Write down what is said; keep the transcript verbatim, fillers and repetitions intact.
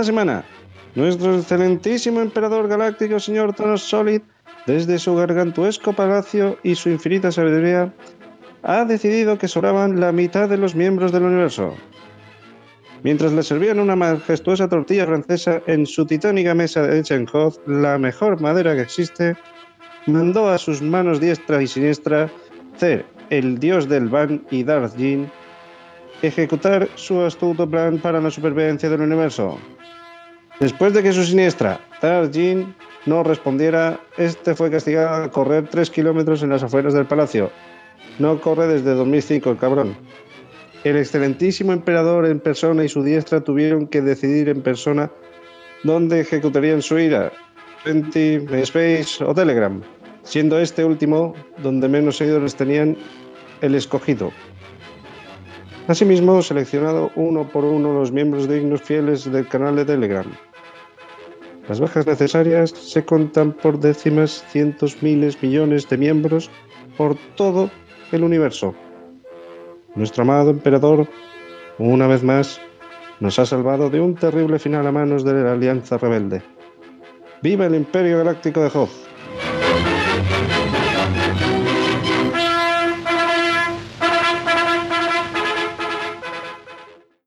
Esta semana, nuestro excelentísimo emperador galáctico, señor Thanos Solid, desde su gargantuesco palacio y su infinita sabiduría, ha decidido que sobraban la mitad de los miembros del universo. Mientras le servían una majestuosa tortilla francesa en su titánica mesa hecha en Hoth, la mejor madera que existe, mandó a sus manos diestra y siniestra Cer, el dios del Van, y Darth Jin ejecutar su astuto plan para la supervivencia del universo. Después de que su siniestra, Darth Jin, no respondiera, este fue castigado a correr tres kilómetros en las afueras del palacio. No corre desde dos mil cinco, el cabrón. El excelentísimo emperador en persona y su diestra tuvieron que decidir en persona dónde ejecutarían su ira, Twenty, MySpace o Telegram, siendo este último, donde menos seguidores tenían, el escogido. Asimismo, seleccionado uno por uno los miembros dignos fieles del canal de Telegram. Las bajas necesarias se contan por décimas, cientos, miles, millones de miembros por todo el universo. Nuestro amado emperador, una vez más, nos ha salvado de un terrible final a manos de la Alianza Rebelde. ¡Viva el Imperio Galáctico de Hoth!